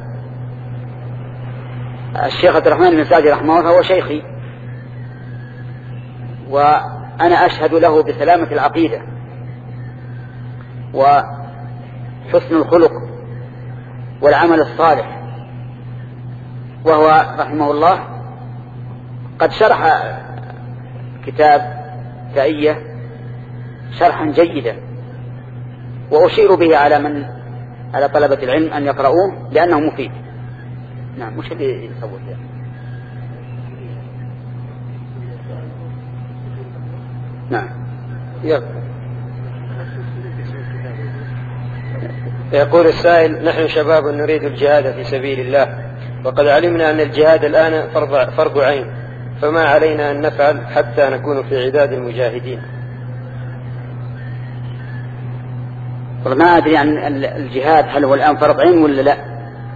الشيخ عبد الرحمن بن سعدي رحمه الله هو شيخي، وأنا أشهد له بسلامة العقيدة وحسن الخلق والعمل الصالح، وهو رحمه الله قد شرح كتاب تائية شرحا جيدا، وأشير به على من على طلبة العلم أن يقرؤوه لأنه مفيد. نعم. مش اللي يصور ده. نعم. يقول السائل: نحن شباب نريد الجهاد في سبيل الله، وقد علمنا أن الجهاد الآن فرض, فرض عين، فما علينا أن نفعل حتى نكون في عداد المجاهدين؟ ما أدري عن الجهاد هل هو الآن فرض عين ولا لا،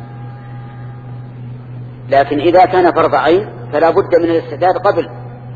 لكن إذا كان فرض عين فلا بد من الاستعداد قبل،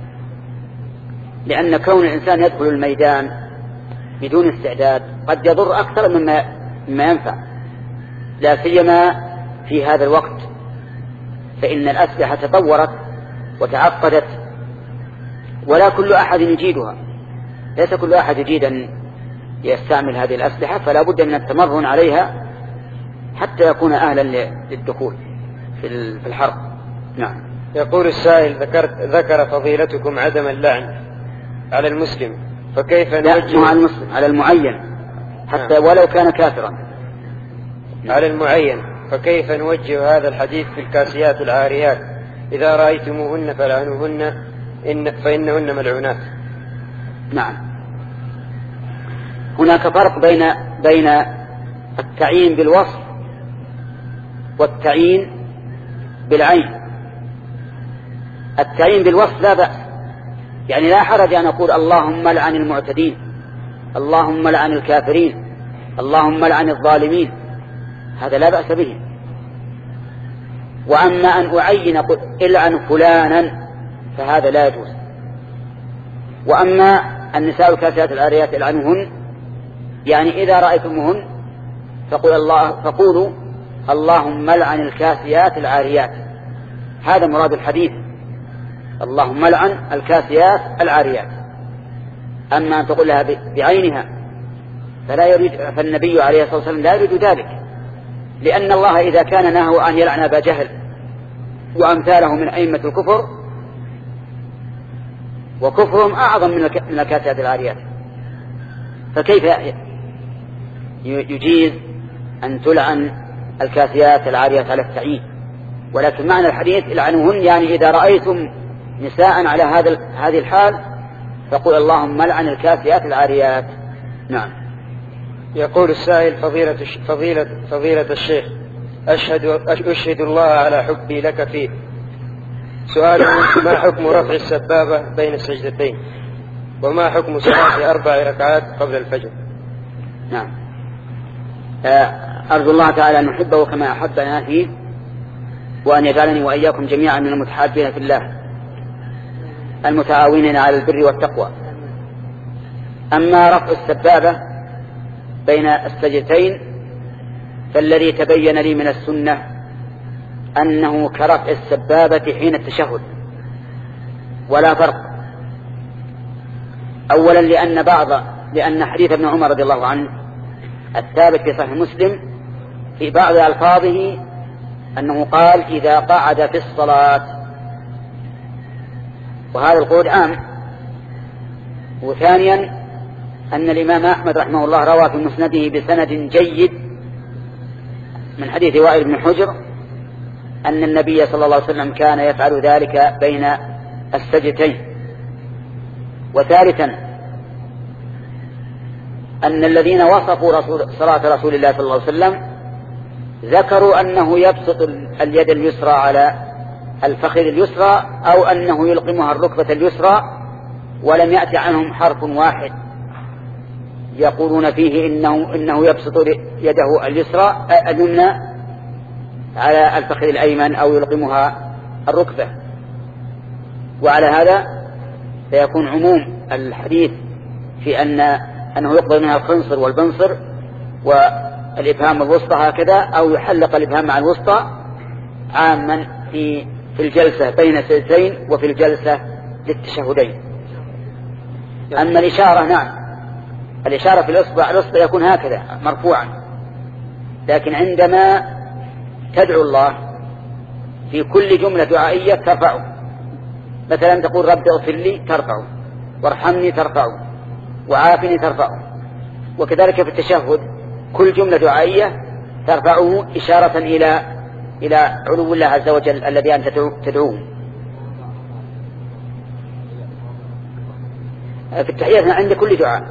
لأن كون الإنسان يدخل الميدان بدون استعداد قد يضر أكثر مما مما ينفع، لا سيما في هذا الوقت، فإن الأسلحة تطورت وتعقدت ولا كل أحد يجيدها، ليس كل أحد يجيد أن يستعمل هذه الأسلحة، فلا بد من التمرن عليها حتى يكون أهلا للدخول في الحرب. نعم. يقول السائل: ذكرت ذكر فضيلتكم عدم اللعن على المسلم فكيف نوجه على المسلم على المعين حتى نعم. ولو كان كافرا على المعين. فكيف نوجه هذا الحديث في الكاسيات العاريات إذا رأيتموهن فلعنوهن إن فإنهن ملعونات؟ نعم. هناك فرق بين بين التعيين بالوصف والتعيين بالعين. التعيين بالوصف لا بأس، يعني لا حرج أن أقول اللهم لعن المعتدين، اللهم لعن الكافرين، اللهم لعن الظالمين، هذا لا بأس به. وأما أن أعين أقول العن فلانا فهذا لا يجوز. وأما النساء الكاسيات العاريات العنهن، يعني إذا رأيتموهن فقول الله فقولوا اللهم لعن الكاسيات العاريات، هذا مراد الحديث، اللهم لعن الكاسيات العاريات. أما أن تقول لها بعينها فلا يريد، فالنبي عليه الصلاة والسلام لا يريد ذلك، لأن الله إذا كان نهى أن يلعن أبا جهل وأمثاله من أئمة الكفر، وكفرهم أعظم من الكاسيات العاريات، فكيف يجيز أن تلعن الكاسيات العاريات على التعيين؟ ولكن معنى الحديث العنوهن، يعني إذا رأيتم نساء على هذا هذه الحال فقل اللهم لعن الكاسيات العاريات. نعم. يقول السائل فضيلة فضيلة فضيلة الشيخ، أشهد أشهد الله على حبي لك فيه. سؤاله: ما حكم رفع السبابة بين السجدتين؟ وما حكم صلاة أربع ركعات قبل الفجر؟ نعم. أرجو الله تعالى أن نحبه كما أحبنا فيه، وأن يجعلني وإياكم جميعا من المتحابين في الله المتعاونين على البر والتقوى. أما رفع السبابة بين السجدتين فالذي تبين لي من السنة أنه كرفع السبابة حين التشهد، ولا فرق. أولا لأن بعض لأن حديث ابن عمر رضي الله عنه الثابت في صحيح مسلم في بعض ألفاظه أنه قال إذا قعد في الصلاة، وهذا القول عام. وثانيا أن الإمام أحمد رحمه الله روى في مسنده بسند جيد من حديث وائل بن حجر أن النبي صلى الله عليه وسلم كان يفعل ذلك بين السجدتين. وثالثا أن الذين وصفوا رسول صلاة رسول الله صلى الله عليه وسلم ذكروا أنه يبسط اليد اليسرى على الفخذ اليسرى أو أنه يلقمها الركبة اليسرى، ولم يأتي عنهم حرف واحد يقولون فيه إنه, إنه يبسط يده اليسرى اليمنى على الفخذ الأيمن أو يلقمها الركبة. وعلى هذا سيكون عموم الحديث في أن أنه يقبل منها الخنصر والبنصر والإبهام الوسطى هكذا، أو يحلق الإبهام مع الوسطى، عاما في في الجلسة بين السجدتين وفي الجلسة للتشهدين. أما الإشارة، نعم، الإشارة في الإصبع الوسطى يكون هكذا مرفوعا، لكن عندما تدعو الله في كل جملة دعائية ترفعه، مثلا تقول رب اغفر لي ترفعه، وارحمني ترفعه، وعافني ترفعه. وكذلك في التشهد كل جملة دعائية ترفعه إشارة إلى إلى علو الله عز وجل الذي أنت تدعوه. في التحيات عند كل دعاء،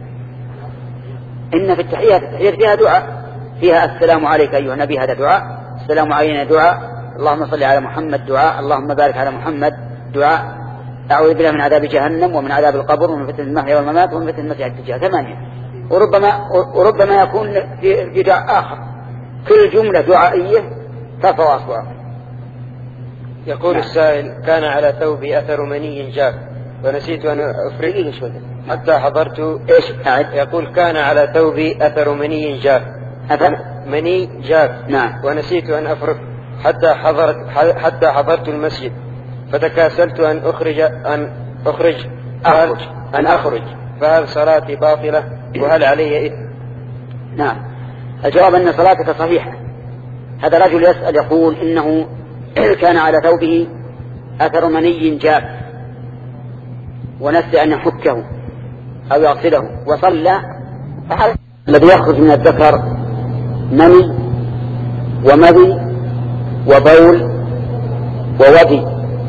إن في التحيات التحيات فيها دعاء، فيها السلام عليك أيها النبي هذا دعاء، السلام علينا دعاء، اللهم صل على محمد دعاء، اللهم بارك على محمد دعاء، أعوذ بالله من عذاب جهنم ومن عذاب القبر ومن فتنة المحيا والممات ومن فتنة المسيح الدجال، ثمانية. وربما وربما يكون في دعاء آخر، كل جملة دعائية ترفع أصواتها. يقول نعم. السائل: كان على ثوبي أثر مني جاف ونسيت أن أفرغه حتى حضرت إيش؟ يقول: كان على ثوبي أثر مني جاف أثر مني جاف نعم. ونسيت أن أفرغ حتى حضرت حتى حضرت المسجد، فتكاسلت أن أخرج أن أخرج أخرج أن أخرج فهل صلاتي باطلة وهل علي إثم؟ نعم، الجواب أن صلاتك صحيحة. هذا رجل يسأل يقول إنه كان على ثوبه أثر مني جاف ونسي أن يحكه، أو يغسله وصلى فهذا الذي يخرج من الذكر مني ومذي وبول وودي.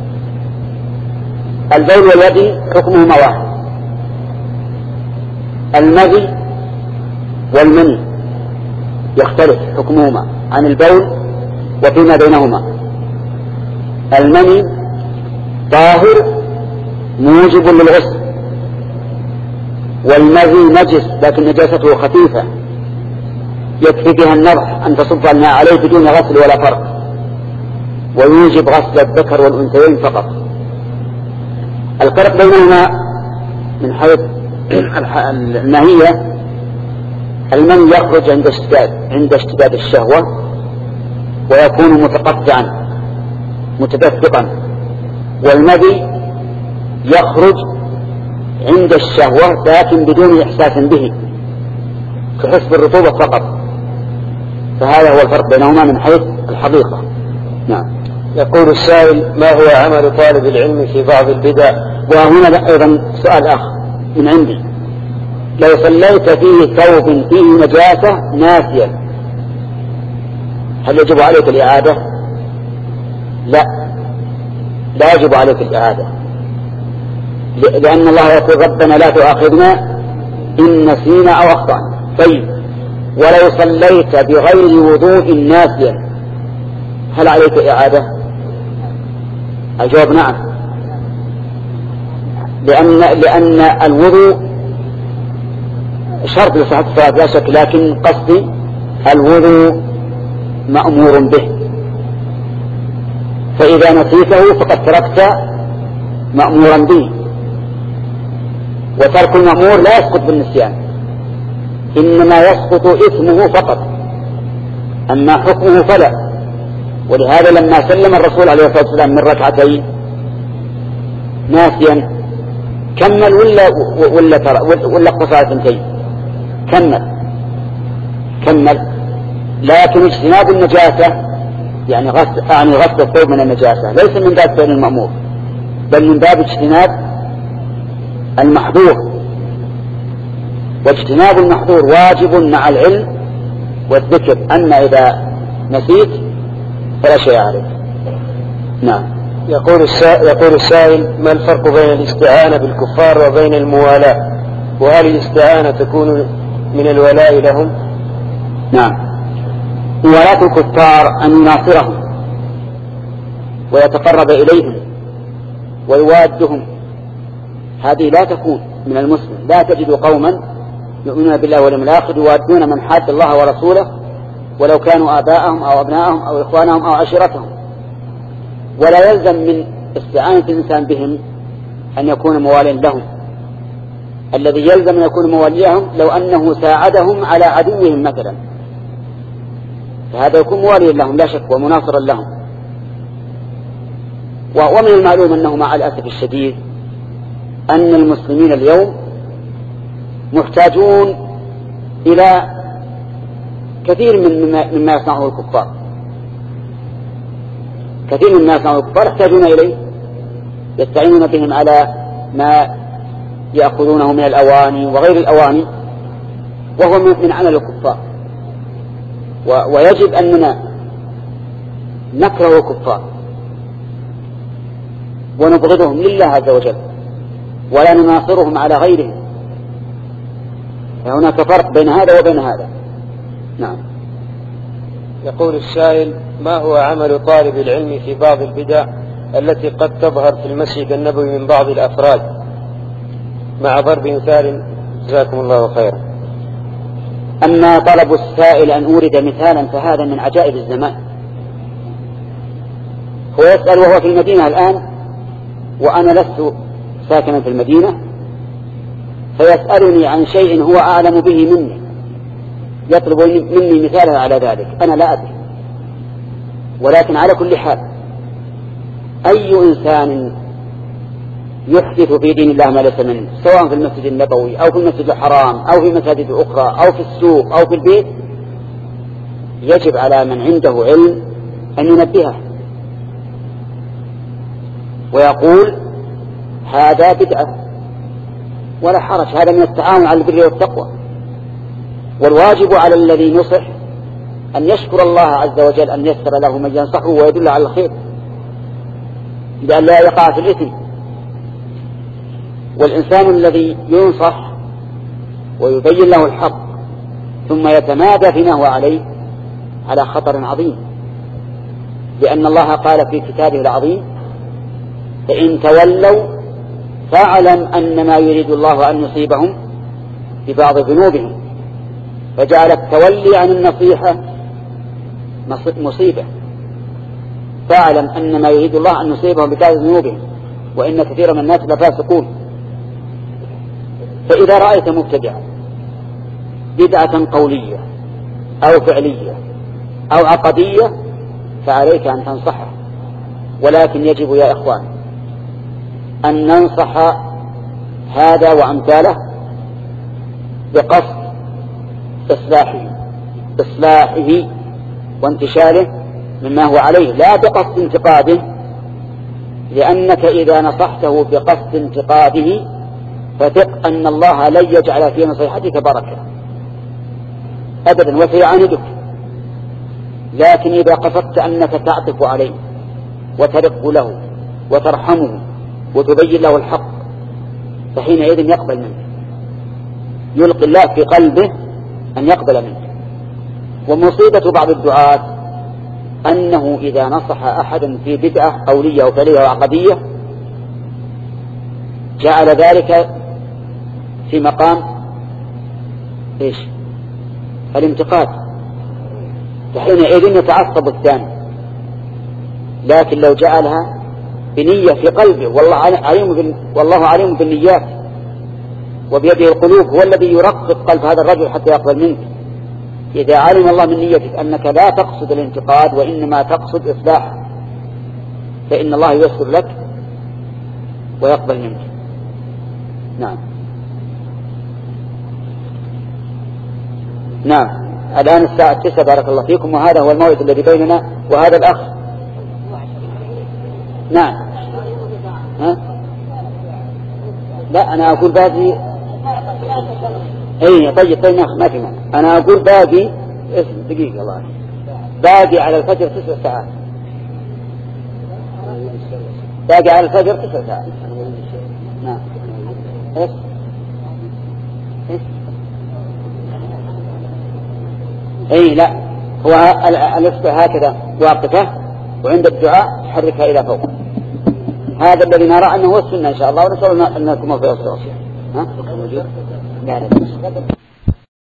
البول والودي حكمهما واحد. المذي والمني يختلف حكمهما عن البول وفيما بينهما. المني طاهر موجب للغسل، والمذي نجس لكن نجاسته خفيفة يكفي بها النضح أن تصب الماء عليه بدون غسل ولا فرق، ويوجب غسل الذكر والأنثيين فقط. الفرق بينهما من حيث الماهية: المني يخرج عند اشتداد عند اشتداد الشهوة ويكون متقطعا متدفقا، والمذي يخرج عند الشهوة لكن بدون إحساس به كحس بالرطوبة فقط. فهذا هو الفرق بينهما من حيث الحقيقة. نعم. يقول السائل: ما هو عمل طالب العلم في بعض البدع؟ وهنا أيضا سؤال آخر من عندي: لو صليت فيه ثوب فيه نجاسة ناسيا هل يجب عليك الإعادة؟ لا، لا يجب عليك الإعادة، لأن الله يقول: ربنا لا تؤاخذنا إن نسينا أو أخطأنا. طيب، ولو صليت بغير وضوء ناسيا هل عليك إعادة؟ الجواب نعم، لأن لأن الوضوء شرط لصحة الصلاة لا شك، لكن قصدي الوضوء مأمور به، فإذا نسيته فقد تركت مأمورا به، وترك المأمور لا يسقط بالنسيان، إنما يسقط إثمه فقط، أما حكمه فلا. ولهذا لما سلم الرسول عليه الصلاة والسلام من ركعتين ناسيا كمل ولا ولا ترى ولا قصة ثنتين؟ كمل كمل لكن اجتناب النجاسة يعني غسل يعني غسل الثوب من النجاسة ليس من باب فعل المأمور، بل من باب اجتناب المحظور، واجتناب المحظور واجب مع العلم والذكر، أما إذا نسيت فلا شيء عليك. نعم. يقول السائل, يقول السائل: ما الفرق بين الاستعانة بالكفار وبين الموالاة؟ وهل الاستعانة تكون من الولاء لهم؟ نعم. موالاة الكفار أن يناصرهم ويتقرب إليهم ويوادهم، هذه لا تكون من المسلم. لا تجد قوما يؤمنون بالله واليوم الآخر يوادون من حاد الله ورسوله ولو كانوا آباءهم أو أبناءهم أو إخوانهم أو عشيرتهم. ولا يلزم من استعانة الإنسان بهم أن يكون مواليا لهم، الذي يلزم أن يكون مواليهم لو أنه ساعدهم على عدوهم مثلا، فهذا يكون مواليا لهم لا شك ومناصرا لهم. ومن المعلوم أنه مع الأسف الشديد أن المسلمين اليوم محتاجون إلى كثير من مما يصنعه الكفار، كثير مما يصنعه الكفار يحتاجون إليه، يستعينون بهم على ما يأخذونه من الأواني وغير الأواني، وهو من عمل الكفار. ويجب أننا نكره الكفار ونبغضهم لله عز وجل ولا نناصرهم على غيرهم، فهناك فرق بين هذا وبين هذا. نعم. يقول السائل: ما هو عمل طالب العلم في بعض البدع التي قد تظهر في المسجد النبوي من بعض الأفراد مع ضرب مثال؟ جزاكم الله خيرا. أما طلب السائل أن أورد مثالا فهذا من عجائب الزمان. هو يسأل وهو في المدينة الآن وأنا لست ساكنا في المدينة، فيسألني عن شيء هو أعلم به مني، يطلب مني مثالا على ذلك، أنا لا أدري. ولكن على كل حال أي إنسان يحدث في دين الله ما ليس منه، سواء في المسجد النبوي أو في المسجد الحرام أو في مساجد أخرى أو في السوق أو في البيت، يجب على من عنده علم أن ينبهه ويقول: هذا بدعة، ولا حرج، هذا من التعاون على البر والتقوى. والواجب على الذي نصح أن يشكر الله عز وجل أن يسر له من ينصحه ويدل على الخير لأن لا يقع في الإثم. والإنسان الذي ينصح ويبين له الحق ثم يتمادى فيما هو عليه على خطر عظيم، لأن الله قال في كتابه العظيم: فإن تولوا فاعلم أن ما يريد الله أن يصيبهم ببعض ذنوبهم، فجعل التولي عن النصيحة مصيبة. فاعلم أن ما يريد الله أن يصيبهم ببعض ذنوبهم وإن كثيرا من الناس لفاسقون. فإذا رأيت مبتدعا بدعة قولية أو فعلية أو عقدية فعليك أن تنصحه، ولكن يجب يا إخوان أن ننصح هذا وأمثاله بقصد إصلاحه إصلاحه وانتشاله مما هو عليه، لا بقصد انتقاده، لأنك إذا نصحته بقصد انتقاده فثق أن الله لن يجعل في نصيحتك بركة أبدا وسيعاندك. لكن إذا قصدت أنك تعطف عليه وترق له وترحمه وتبين له الحق فحينئذ يقبل منك، يلقي الله في قلبه أن يقبل منك. ومصيبة بعض الدعاة أنه إذا نصح أحدا في بدعة قولية أو فعلية أو عقدية جعل ذلك في مقام إيش؟ الانتقاد، فحينئذ يتعصب الثاني. لكن لو جعلها بنية في قلبه، والله عليم والله عليم بالنيات وبيده القلوب، هو الذي يرقق قلب هذا الرجل حتى يقبل منك. إذا علم الله من نيتك أنك لا تقصد الانتقاد وإنما تقصد إصلاح فإن الله ييسر لك ويقبل منك. نعم نعم الآن الساعة التسعة بارك الله فيكم، وهذا هو الموعد الذي بيننا وهذا الأخ. نعم ها؟ لا أنا أقول باقي. اي طيب طيب ما في مانع. انا اقول باقي اسم دقيقة الله باقي على الفجر تسع ساعات باقي على الفجر تسع ساعات. نعم ايش ايش اي لا هو الاصبع هكذا واقفة وعند الدعاء حركها الى فوق. هذا الذي نرى انه هو السنة ان شاء الله، ونسأل ان نكون في الصوصية. ها؟ لا لا